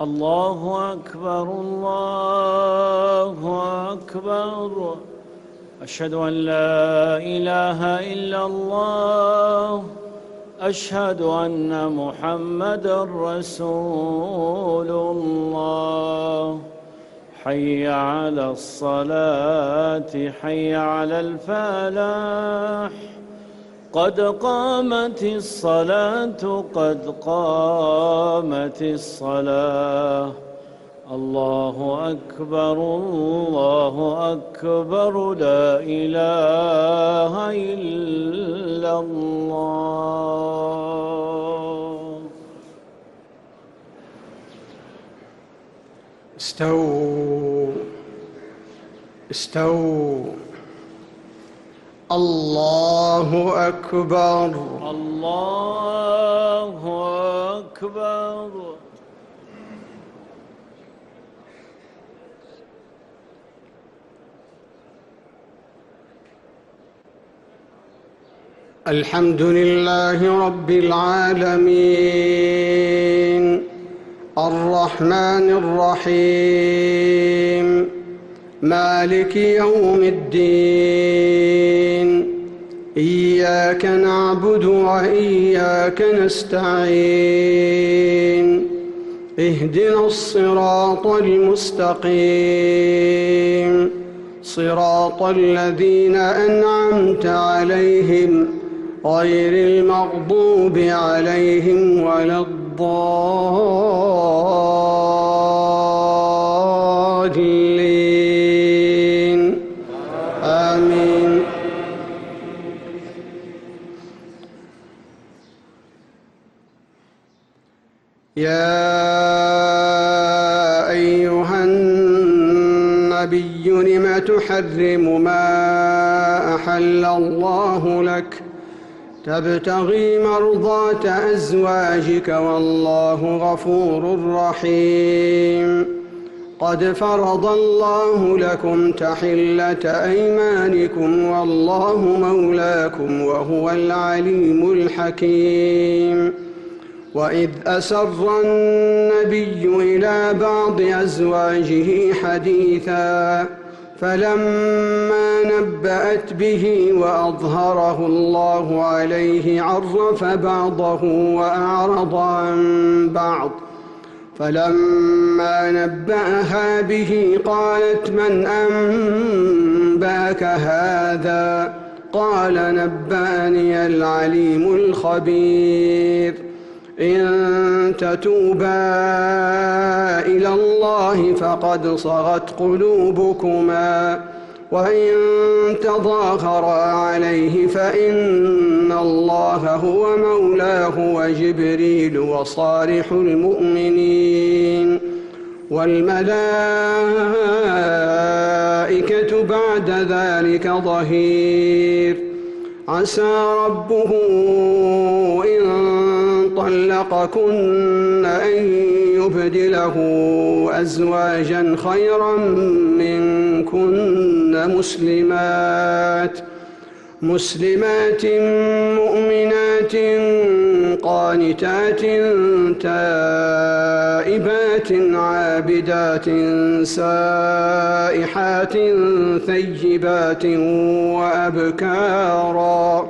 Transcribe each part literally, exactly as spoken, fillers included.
الله أكبر الله أكبر. أشهد أن لا إله إلا الله. أشهد أن محمدًا رسول الله. حي على الصلاة حي على الفلاح. قد قامت الصلاة قد قامت الصلاة. الله أكبر الله أكبر. لا إله إلا الله. استووا استووا. الله أكبر الله أكبر. الحمد لله رب العالمين الرحمن الرحيم مالك يوم الدين. إياك نعبد وإياك نستعين. اهدنا الصراط المستقيم صراط الذين أنعمت عليهم غير المغضوب عليهم ولا الضالين. آمين. يا أيها النبي لم تحرم ما أحل الله لك تبتغي مرضات أزواجك والله غفور رحيم. قد فرض الله لكم تحلة أيمانكم والله مولاكم وهو العليم الحكيم. وإذ أسر النبي إلى بعض أزواجه حديثا فلما نبأت به وأظهره الله عليه عرف بعضه وأعرض عن بعض. فلما نبأها به قالت من أنبأك هذا؟ قال نبأني العليم الخبير. إن تتوبا إلى الله فقد صغت قلوبكما وإن تظاهرا عليه فإن الله هو مولاه وجبريل وصالح المؤمنين والملائكة بعد ذلك ظهير. عسى ربه إن طلقكن أن يبدله أزواجا خيرا منكن مسلمات مسلمات مؤمنات قانتات تائبات عابدات سائحات ثيبات وأبكارا.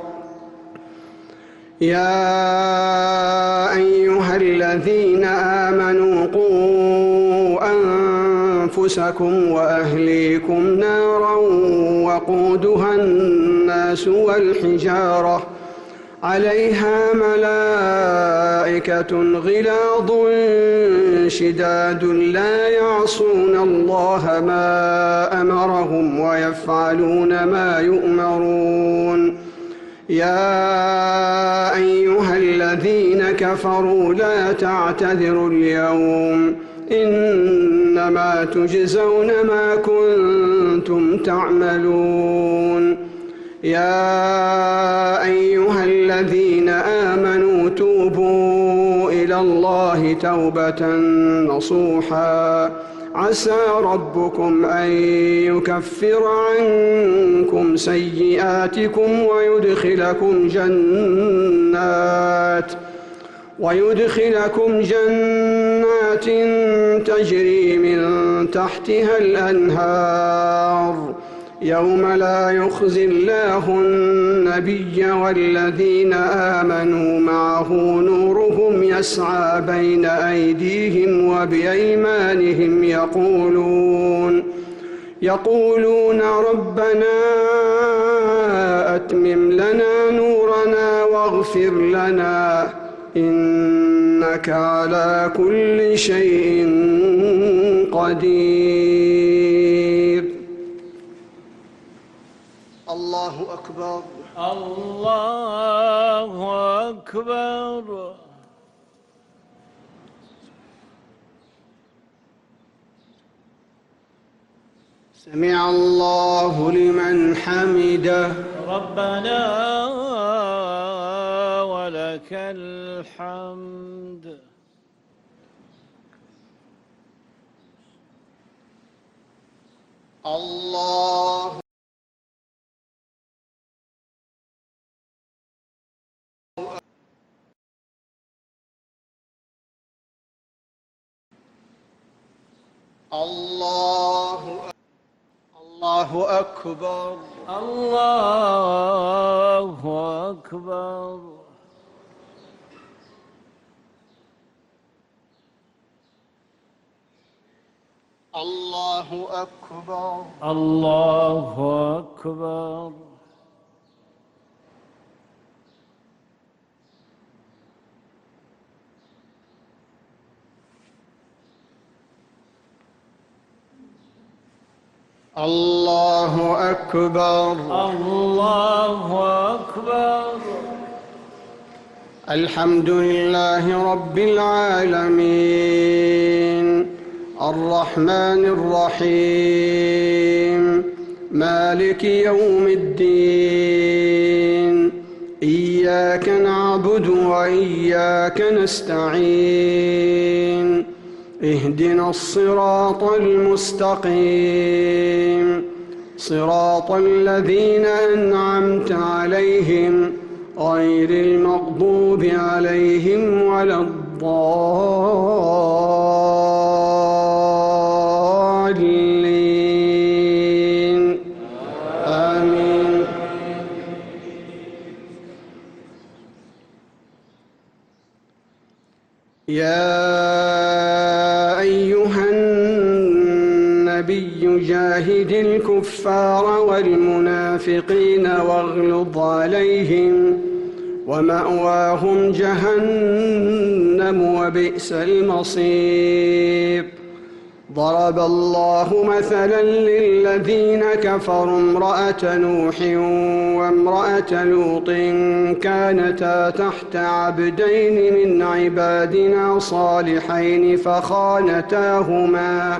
يا أيها الذين آمنوا قوا أنفسكم وأهليكم نارا وقودها الناس والحجارة عليها ملائكة غلاظ شداد لا يعصون الله ما أمرهم ويفعلون ما يؤمرون. يا أيها الذين كفروا لا تعتذروا اليوم إنما تجزون ما كنتم تعملون. يا أيها الذين آمنوا توبوا إلى الله توبة نصوحا عسى ربكم أن يكفر عنكم سيئاتكم ويدخلكم جنات ويدخلكم جنات تجري من تحتها الأنهار يوم لا يخزي الله النبي والذين آمنوا معه نورهم يسعى بين أيديهم وبأيمانهم يقولون يقولون ربنا أتمم لنا نورنا واغفر لنا إنك على كل شيء قدير. الله أكبر. الله أكبر. سمع الله لمن حمده. ربنا ولك الحمد. الله الله الله أكبر. الله أكبر. الله أكبر. الله أكبر. الله أكبر. الله أكبر. الحمد لله رب العالمين الرحمن الرحيم مالك يوم الدين إياك نعبد وإياك نستعين اهدنا الصراط المستقيم صراط الذين أنعمت عليهم غير المغضوب عليهم ولا الضالين آمين. يا أيها النبي جاهد الكفار والمنافقين واغلظ عليهم ومأواهم جهنم وبئس المصير. ضرب الله مثلا للذين كفروا امرأة نوح وامرأة لوط كانتا تحت عبدين من عبادنا صالحين فخانتاهما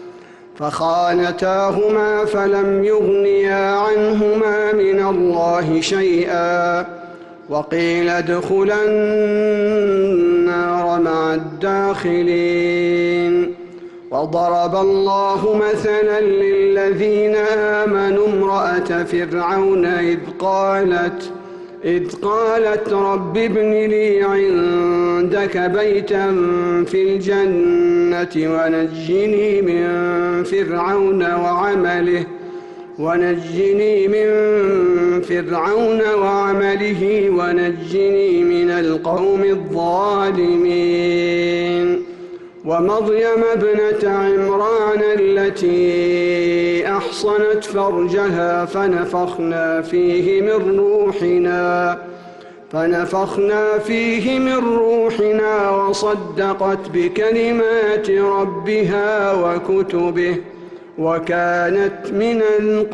فخانتاهما فلم يغنيا عنهما من الله شيئا وقيل ادخلا النار مع الداخلين. وضرب الله مثلا للذين آمنوا امرأة فرعون إذ قالت إذ قالت رب ابن لي عندك بيتا في الجنة ونجني من فرعون وعمله ونجني من فرعون وعمله ونجني من القوم الظالمين. ومريم ابنة عمران التي أحصنت فرجها فنفخنا فيه من روحنا فنفخنا فيه من روحنا وصدقت بكلمات ربها وكتبه وكانت من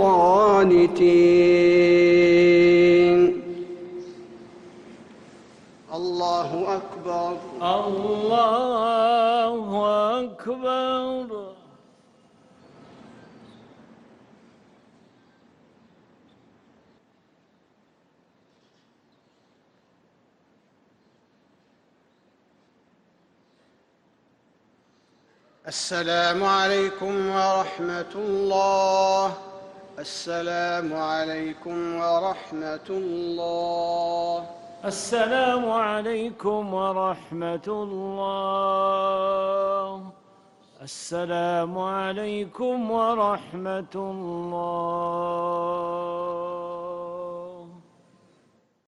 القانتين. الله أكبر. الله أكبر. السلام عليكم ورحمة الله. السلام عليكم ورحمة الله. السلام عليكم ورحمة الله. السلام عليكم ورحمة الله.